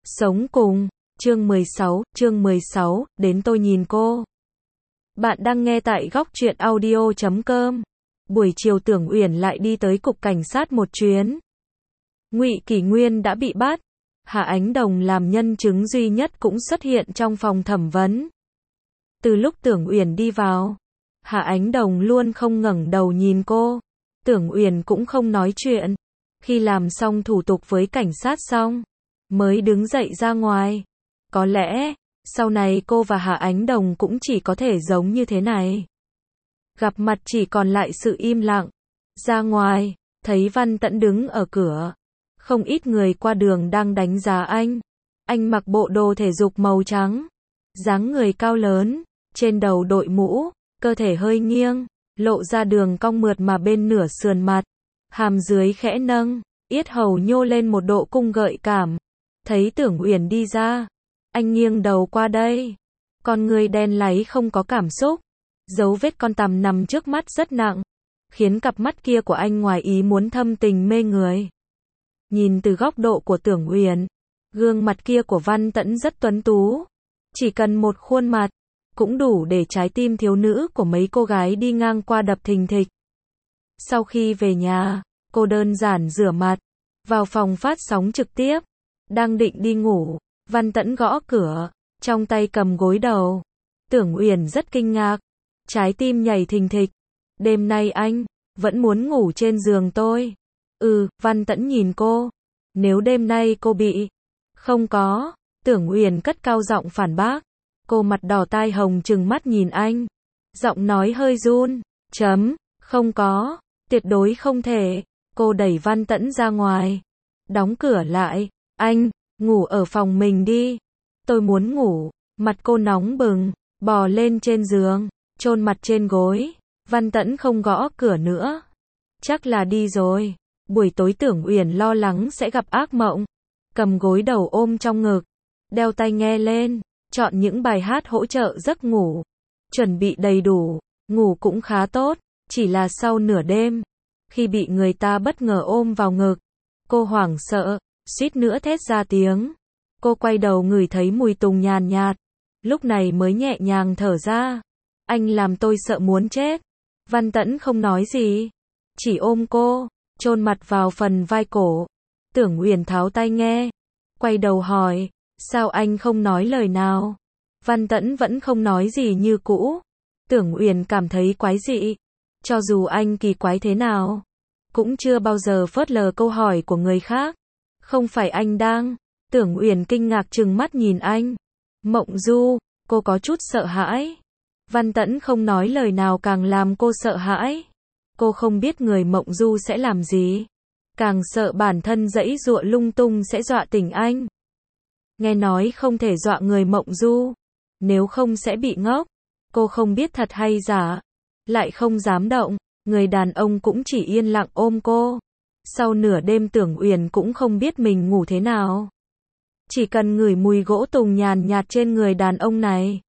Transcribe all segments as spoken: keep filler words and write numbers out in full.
Sống cùng, chương mười sáu, chương mười sáu, đến tôi nhìn cô. Bạn đang nghe tại góc truyện audio chấm com. Buổi chiều Tưởng Uyển lại đi tới cục cảnh sát một chuyến. Ngụy Kỷ Nguyên đã bị bắt. Hạ Ánh Đồng làm nhân chứng duy nhất cũng xuất hiện trong phòng thẩm vấn. Từ lúc Tưởng Uyển đi vào, Hạ Ánh Đồng luôn không ngẩng đầu nhìn cô. Tưởng Uyển cũng không nói chuyện. Khi làm xong thủ tục với cảnh sát xong, mới đứng dậy ra ngoài. Có lẽ, sau này cô và Hạ Ánh Đồng cũng chỉ có thể giống như thế này. Gặp mặt chỉ còn lại sự im lặng. Ra ngoài, thấy Văn Tẫn đứng ở cửa. Không ít người qua đường đang đánh giá anh. Anh mặc bộ đồ thể dục màu trắng. Dáng người cao lớn, trên đầu đội mũ, cơ thể hơi nghiêng, lộ ra đường cong mượt mà bên nửa sườn mặt. Hàm dưới khẽ nâng, yết hầu nhô lên một độ cung gợi cảm. Thấy Tưởng Uyển đi ra, anh nghiêng đầu qua đây. Con người đen láy không có cảm xúc. Dấu vết con tằm nằm trước mắt rất nặng, khiến cặp mắt kia của anh ngoài ý muốn thâm tình mê người. Nhìn từ góc độ của Tưởng Uyển, gương mặt kia của Văn Tẫn rất tuấn tú. Chỉ cần một khuôn mặt, cũng đủ để trái tim thiếu nữ của mấy cô gái đi ngang qua đập thình thịch. Sau khi về nhà, cô đơn giản rửa mặt, vào phòng phát sóng trực tiếp. Đang định đi ngủ, Văn Tẫn gõ cửa, trong tay cầm gối đầu. Tưởng Uyển rất kinh ngạc, trái tim nhảy thình thịch. Đêm nay anh vẫn muốn ngủ trên giường tôi. Ừ, Văn Tẫn nhìn cô. Nếu đêm nay cô bị... Không có. Tưởng Uyển cất cao giọng phản bác. Cô mặt đỏ tai hồng trừng mắt nhìn anh. Giọng nói hơi run. Chấm, không có. Tuyệt đối không thể. Cô đẩy Văn Tẫn ra ngoài. Đóng cửa lại. Anh, ngủ ở phòng mình đi. Tôi muốn ngủ. Mặt cô nóng bừng, bò lên trên giường, chôn mặt trên gối. Văn Tẫn không gõ cửa nữa. Chắc là đi rồi. Buổi tối Tưởng Uyển lo lắng sẽ gặp ác mộng. Cầm gối đầu ôm trong ngực, đeo tai nghe lên, chọn những bài hát hỗ trợ giấc ngủ. Chuẩn bị đầy đủ, ngủ cũng khá tốt, chỉ là sau nửa đêm, khi bị người ta bất ngờ ôm vào ngực, cô hoảng sợ, suýt nữa thét ra tiếng. Cô quay đầu ngửi thấy mùi tùng nhàn nhạt, lúc này mới nhẹ nhàng thở ra. Anh làm tôi sợ muốn chết. Văn Tẫn không nói gì, chỉ ôm cô, chôn mặt vào phần vai cổ. Tưởng Uyển tháo tai nghe, quay đầu hỏi, sao anh không nói lời nào? Văn Tẫn vẫn không nói gì như cũ. Tưởng Uyển cảm thấy quái dị. Cho dù anh kỳ quái thế nào, cũng chưa bao giờ phớt lờ câu hỏi của người khác. Không phải anh đang... Tưởng Uyển kinh ngạc trừng mắt nhìn anh. Mộng Du, cô có chút sợ hãi. Văn Tẫn không nói lời nào càng làm cô sợ hãi. Cô không biết người Mộng Du sẽ làm gì. Càng sợ bản thân giãy giụa lung tung sẽ dọa tỉnh anh. Nghe nói không thể dọa người Mộng Du, nếu không sẽ bị ngốc. Cô không biết thật hay giả, lại không dám động. Người đàn ông cũng chỉ yên lặng ôm cô. Sau nửa đêm Tưởng Uyển cũng không biết mình ngủ thế nào. Chỉ cần ngửi mùi gỗ tùng nhàn nhạt trên người đàn ông này,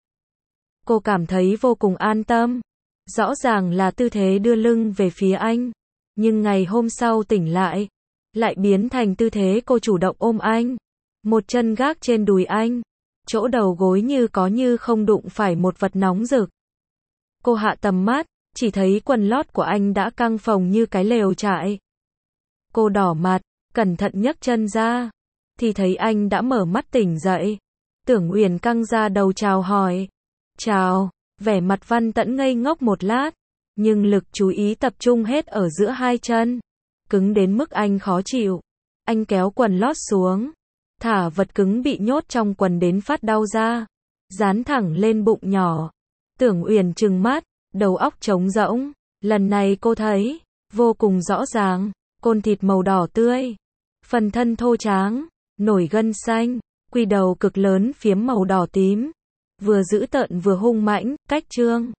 cô cảm thấy vô cùng an tâm. Rõ ràng là tư thế đưa lưng về phía anh, nhưng ngày hôm sau tỉnh lại, lại biến thành tư thế cô chủ động ôm anh. Một chân gác trên đùi anh, chỗ đầu gối như có như không đụng phải một vật nóng rực. Cô hạ tầm mắt, chỉ thấy quần lót của anh đã căng phồng như cái lều trại. Cô đỏ mặt, cẩn thận nhấc chân ra, thì thấy anh đã mở mắt tỉnh dậy. Tưởng Uyển căng ra đầu chào hỏi. Chào. Vẻ mặt Văn Tẫn ngây ngốc một lát, nhưng lực chú ý tập trung hết ở giữa hai chân, cứng đến mức anh khó chịu. Anh kéo quần lót xuống, thả vật cứng bị nhốt trong quần đến phát đau ra, dán thẳng lên bụng nhỏ. Tưởng Uyển trừng mắt, đầu óc trống rỗng. Lần này cô thấy vô cùng rõ ràng, côn thịt màu đỏ tươi, phần thân thô tráng, nổi gân xanh, quy đầu cực lớn phiếm màu đỏ tím, vừa dữ tợn vừa hung mãnh, cách trương.